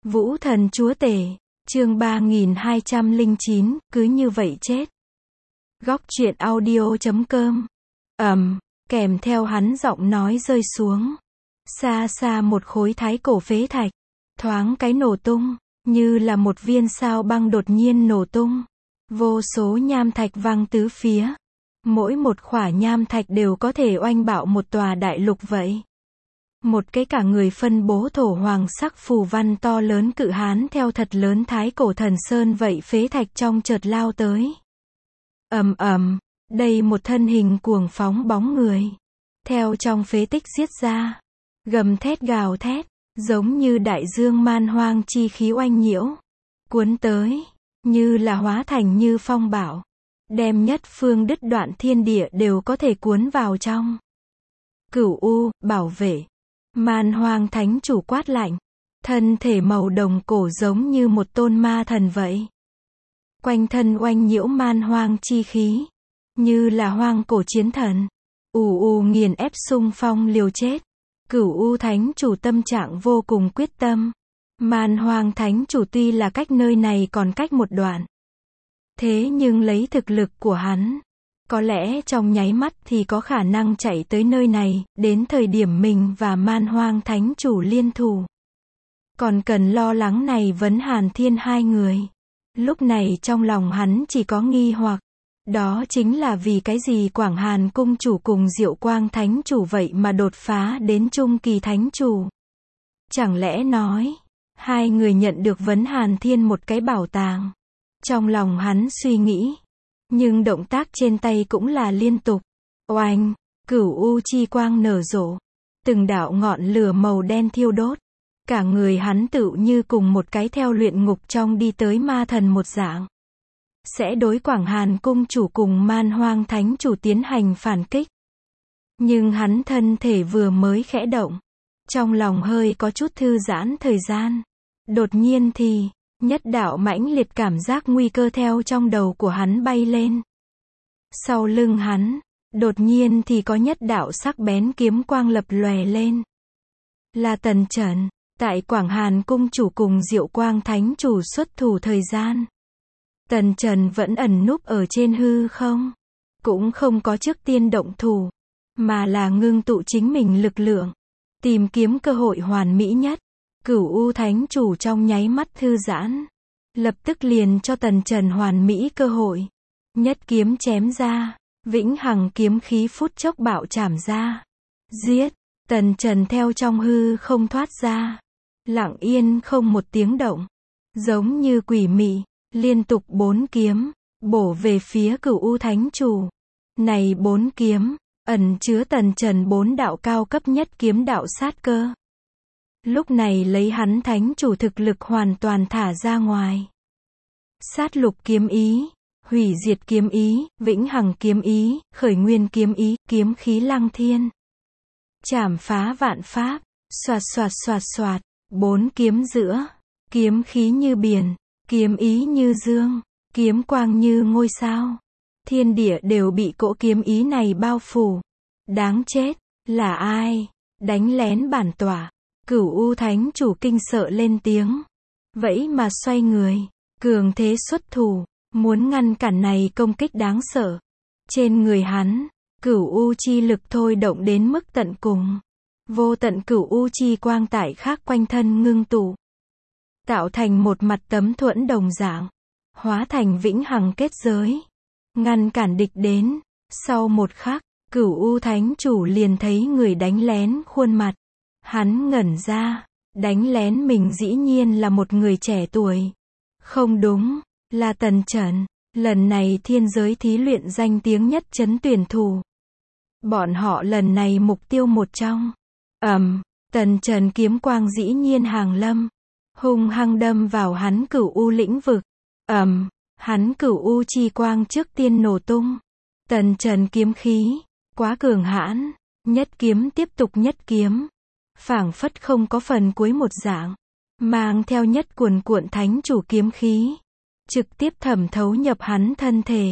Vũ thần chúa tể, chương 3209, cứ như vậy chết. Góc truyện audio.com. Kèm theo hắn giọng nói rơi xuống. Xa xa một khối thái cổ phế thạch, thoáng cái nổ tung, như là một viên sao băng đột nhiên nổ tung. Vô số nham thạch văng tứ phía. Mỗi một khỏa nham thạch đều có thể oanh bạo một tòa đại lục vậy. Một cái cả người phân bố thổ hoàng sắc phù văn to lớn cự hán theo thật lớn thái cổ thần sơn vậy phế thạch trong chợt lao tới. Đây một thân hình cuồng phóng bóng người. Theo trong phế tích giết ra. Gầm thét gào thét, giống như đại dương man hoang chi khí oanh nhiễu. Cuốn tới, như là hóa thành như phong bạo. Đem nhất phương đứt đoạn thiên địa đều có thể cuốn vào trong. Cửu U, bảo vệ. Man hoang thánh chủ quát lạnh. Thân thể màu đồng cổ giống như một tôn ma thần vậy. Quanh thân oanh nhiễu man hoang chi khí. Như là hoang cổ chiến thần. Nghiền ép xung phong liều chết. Cửu U thánh chủ tâm trạng vô cùng quyết tâm. Man hoang thánh chủ tuy là cách nơi này còn cách một đoạn. Thế nhưng lấy thực lực của hắn, có lẽ trong nháy mắt thì có khả năng chạy tới nơi này, đến thời điểm mình và man hoang thánh chủ liên thủ. Còn cần lo lắng này vấn Hàn Thiên hai người. Lúc này trong lòng hắn chỉ có nghi hoặc. Đó chính là vì cái gì Quảng Hàn cung chủ cùng Diệu Quang thánh chủ vậy mà đột phá đến trung kỳ thánh chủ. Chẳng lẽ nói, hai người nhận được vấn Hàn Thiên một cái bảo tàng. Trong lòng hắn suy nghĩ. Nhưng động tác trên tay cũng là liên tục. Oanh, Cửu U chi quang nở rộ. Từng đạo ngọn lửa màu đen thiêu đốt. Cả người hắn tựu như cùng một cái theo luyện ngục trong đi tới ma thần một dạng. Sẽ đối Quảng Hàn cung chủ cùng man hoang thánh chủ tiến hành phản kích. Nhưng hắn thân thể vừa mới khẽ động. Trong lòng hơi có chút thư giãn thời gian. Đột nhiên thì, nhất đạo mãnh liệt cảm giác nguy cơ theo trong đầu của hắn bay lên. Sau lưng hắn, đột nhiên thì có nhất đạo sắc bén kiếm quang lập lòe lên. Là Tần Trần, tại Quảng Hàn cung chủ cùng Diệu Quang thánh chủ xuất thủ thời gian. Tần Trần vẫn ẩn núp ở trên hư không. Cũng không có trước tiên động thủ. Mà là ngưng tụ chính mình lực lượng. Tìm kiếm cơ hội hoàn mỹ nhất. Cửu U thánh chủ trong nháy mắt thư giãn. Lập tức liền cho Tần Trần hoàn mỹ cơ hội. Nhất kiếm chém ra. Vĩnh hằng kiếm khí phút chốc bạo chảm ra. Giết. Tần Trần theo trong hư không thoát ra. Lặng yên không một tiếng động. Giống như quỷ mị. Liên tục 4 kiếm. Bổ về phía Cửu U thánh chủ. Này 4 kiếm. Ẩn chứa Tần Trần 4 đạo cao cấp nhất kiếm đạo sát cơ. Lúc này lấy hắn thánh chủ thực lực hoàn toàn thả ra ngoài. Sát lục kiếm ý, hủy diệt kiếm ý, vĩnh hằng kiếm ý, khởi nguyên kiếm ý, kiếm khí lăng thiên. Chảm phá vạn pháp, xoạt xoạt xoạt xoạt, 4 kiếm giữa, kiếm khí như biển, kiếm ý như dương, kiếm quang như ngôi sao. Thiên địa đều bị cỗ kiếm ý này bao phủ. Đáng chết, là ai? Đánh lén bản tọa. Cửu U thánh chủ kinh sợ lên tiếng. Vậy mà xoay người. Cường thế xuất thủ. Muốn ngăn cản này công kích đáng sợ. Trên người hắn. Cửu U chi lực thôi động đến mức tận cùng. Vô tận Cửu U chi quang tại khác quanh thân ngưng tụ. Tạo thành một mặt tấm thuẫn đồng dạng. Hóa thành vĩnh hằng kết giới. Ngăn cản địch đến. Sau một khắc. Cửu U thánh chủ liền thấy người đánh lén khuôn mặt. Hắn ngẩn ra, đánh lén mình dĩ nhiên là một người trẻ tuổi. Không đúng, là Tần Trần, lần này thiên giới thí luyện danh tiếng nhất trấn tuyển thủ. Bọn họ lần này mục tiêu một trong. Tần Trần kiếm quang dĩ nhiên hàng lâm, hung hăng đâm vào hắn Cửu U lĩnh vực. Hắn Cửu U chi quang trước tiên nổ tung. Tần Trần kiếm khí, quá cường hãn, nhất kiếm tiếp tục nhất kiếm. Phảng phất không có phần cuối một dạng. Mang theo nhất cuồn cuộn thánh chủ kiếm khí. Trực tiếp thẩm thấu nhập hắn thân thể.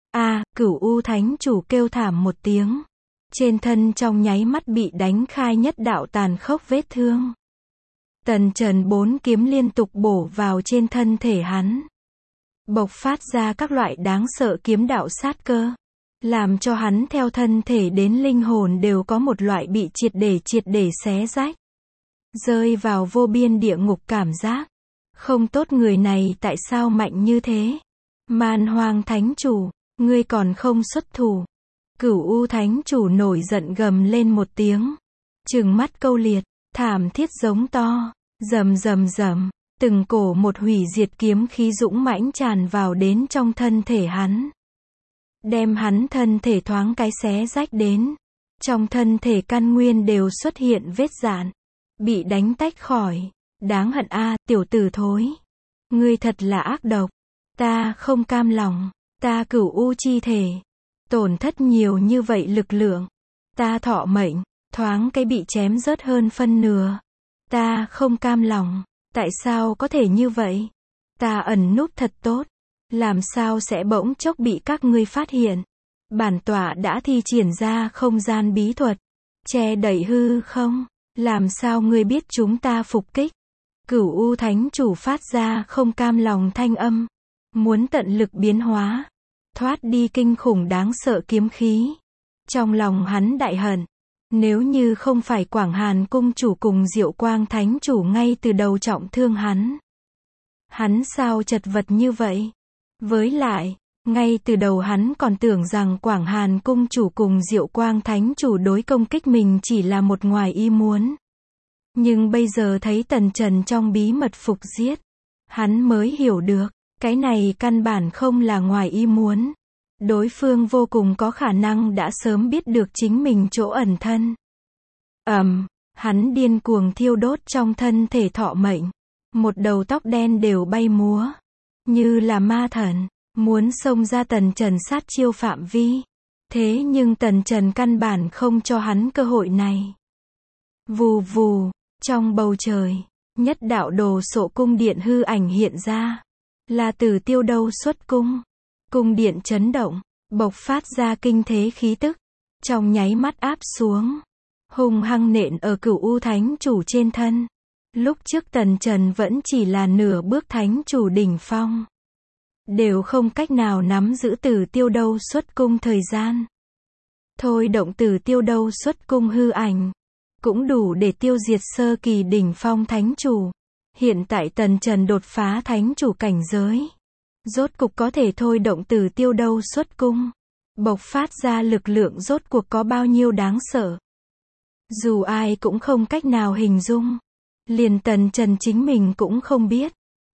Cửu U thánh chủ kêu thảm một tiếng. Trên thân trong nháy mắt bị đánh khai nhất đạo tàn khốc vết thương. Tần Trần 4 kiếm liên tục bổ vào trên thân thể hắn, bộc phát ra các loại đáng sợ kiếm đạo sát cơ, làm cho hắn theo thân thể đến linh hồn đều có một loại bị triệt để xé rách, rơi vào vô biên địa ngục cảm giác. Không tốt, người này tại sao mạnh như thế? Man Hoang Thánh Chủ, ngươi còn không xuất thủ. Cửu U Thánh Chủ nổi giận gầm lên một tiếng, trừng mắt câu liệt, thảm thiết giống to, rầm rầm rầm, từng cổ một hủy diệt kiếm khí dũng mãnh tràn vào đến trong thân thể hắn, đem hắn thân thể thoáng cái xé rách đến, trong thân thể căn nguyên đều xuất hiện vết rạn, bị đánh tách khỏi. Đáng hận a, tiểu tử thối, ngươi thật là ác độc, ta không cam lòng, ta Cửu U chi thể, tổn thất nhiều như vậy lực lượng, ta thọ mệnh, thoáng cái bị chém rớt hơn phân nửa, ta không cam lòng, tại sao có thể như vậy? Ta ẩn núp thật tốt, làm sao sẽ bỗng chốc bị các ngươi phát hiện? Bản tọa đã thi triển ra không gian bí thuật, che đậy hư không, làm sao ngươi biết chúng ta phục kích? Cửu U Thánh Chủ phát ra không cam lòng thanh âm, muốn tận lực biến hóa, thoát đi kinh khủng đáng sợ kiếm khí. Trong lòng hắn đại hận, nếu như không phải Quảng Hàn Cung Chủ cùng Diệu Quang Thánh Chủ ngay từ đầu trọng thương hắn sao chật vật như vậy? Với lại, ngay từ đầu hắn còn tưởng rằng Quảng Hàn Cung Chủ cùng Diệu Quang Thánh Chủ đối công kích mình chỉ là một ngoài ý muốn. Nhưng bây giờ thấy Tần Trần trong bí mật phục giết, hắn mới hiểu được, cái này căn bản không là ngoài ý muốn. Đối phương vô cùng có khả năng đã sớm biết được chính mình chỗ ẩn thân. Hắn điên cuồng thiêu đốt trong thân thể thọ mệnh, một đầu tóc đen đều bay múa, như là ma thần, muốn xông ra Tần Trần sát chiêu phạm vi. Thế nhưng Tần Trần căn bản không cho hắn cơ hội này. Vù vù, trong bầu trời, nhất đạo đồ sộ cung điện hư ảnh hiện ra, là Tử Tiêu Đâu xuất cung. Cung điện chấn động, bộc phát ra kinh thế khí tức, trong nháy mắt áp xuống, hung hăng nện ở Cửu U Thánh Chủ trên thân. Lúc trước Tần Trần vẫn chỉ là nửa bước Thánh Chủ đỉnh phong, đều không cách nào nắm giữ Tử Tiêu Đâu xuất cung thời gian. Thôi động Tử Tiêu Đâu xuất cung hư ảnh, cũng đủ để tiêu diệt sơ kỳ đỉnh phong Thánh Chủ. Hiện tại Tần Trần đột phá Thánh Chủ cảnh giới, rốt cục có thể thôi động Tử Tiêu Đâu xuất cung, bộc phát ra lực lượng rốt cuộc có bao nhiêu đáng sợ. Dù ai cũng không cách nào hình dung, liền Tần Trần chính mình cũng không biết.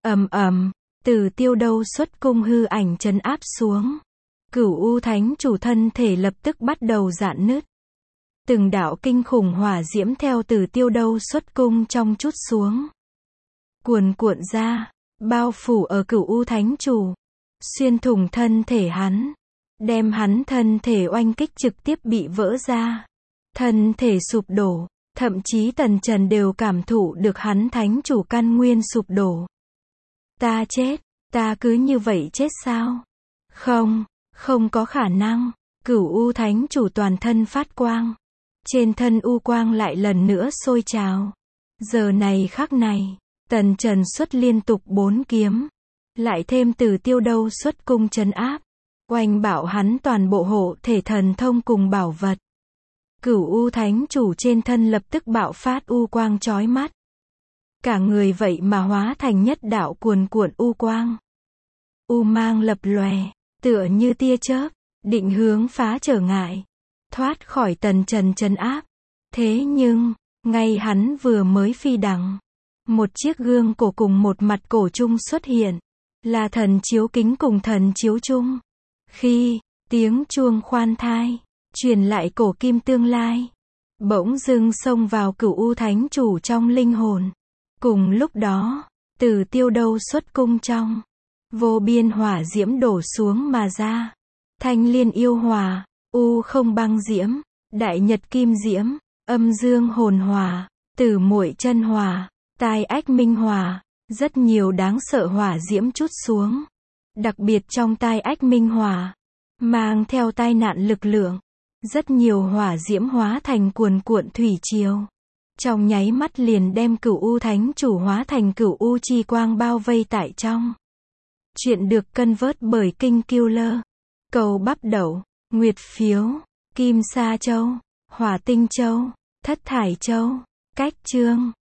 Tử Tiêu Đâu xuất cung hư ảnh trấn áp xuống, Cửu U Thánh Chủ thân thể lập tức bắt đầu rạn nứt. Từng đạo kinh khủng hỏa diễm theo Tử Tiêu Đâu xuất cung trong chút xuống, cuồn cuộn ra, bao phủ ở Cửu U Thánh Chủ, xuyên thủng thân thể hắn, đem hắn thân thể oanh kích trực tiếp bị vỡ ra, thân thể sụp đổ, thậm chí Tần Trần đều cảm thụ được hắn Thánh Chủ căn nguyên sụp đổ. Ta chết, ta cứ như vậy chết sao? Không có khả năng. Cửu U Thánh Chủ toàn thân phát quang, trên thân u quang lại lần nữa sôi trào. Giờ này khắc này, Tần Trần xuất liên tục 4 kiếm, lại thêm Tử Tiêu Đâu xuất cung trấn áp, oanh bạo hắn toàn bộ hộ thể thần thông cùng bảo vật. Cửu U Thánh Chủ trên thân lập tức bạo phát u quang chói mắt, cả người vậy mà hóa thành nhất đạo cuồn cuộn u quang. U mang lập lòe, tựa như tia chớp, định hướng phá trở ngại, thoát khỏi Tần Trần trấn áp. Thế nhưng, ngay hắn vừa mới phi đằng, một chiếc gương cổ cùng một mặt cổ chung xuất hiện, là thần chiếu kính cùng thần chiếu chung. Khi tiếng chuông khoan thai truyền lại cổ kim tương lai, bỗng dưng xông vào Cửu U Thánh Chủ trong linh hồn. Cùng lúc đó, Tử Tiêu Đâu xuất cung trong, vô biên hỏa diễm đổ xuống mà ra. Thanh Liên yêu hỏa, U không băng diễm, Đại Nhật kim diễm, Âm dương hồn hỏa, Tử muội chân hỏa, Tai ách minh hỏa, rất nhiều đáng sợ hỏa diễm trút xuống. Đặc biệt trong Tai ách minh hỏa, mang theo tai nạn lực lượng, rất nhiều hỏa diễm hóa thành cuồn cuộn thủy triều, Trong nháy mắt liền đem Cửu U Thánh Chủ hóa thành Cửu U chi quang bao vây tại trong. Chuyện được cân vớt bởi Kinh Killer. Cầu bắp đậu, nguyệt phiếu, kim sa châu, hỏa tinh châu, thất thải châu. Cách chương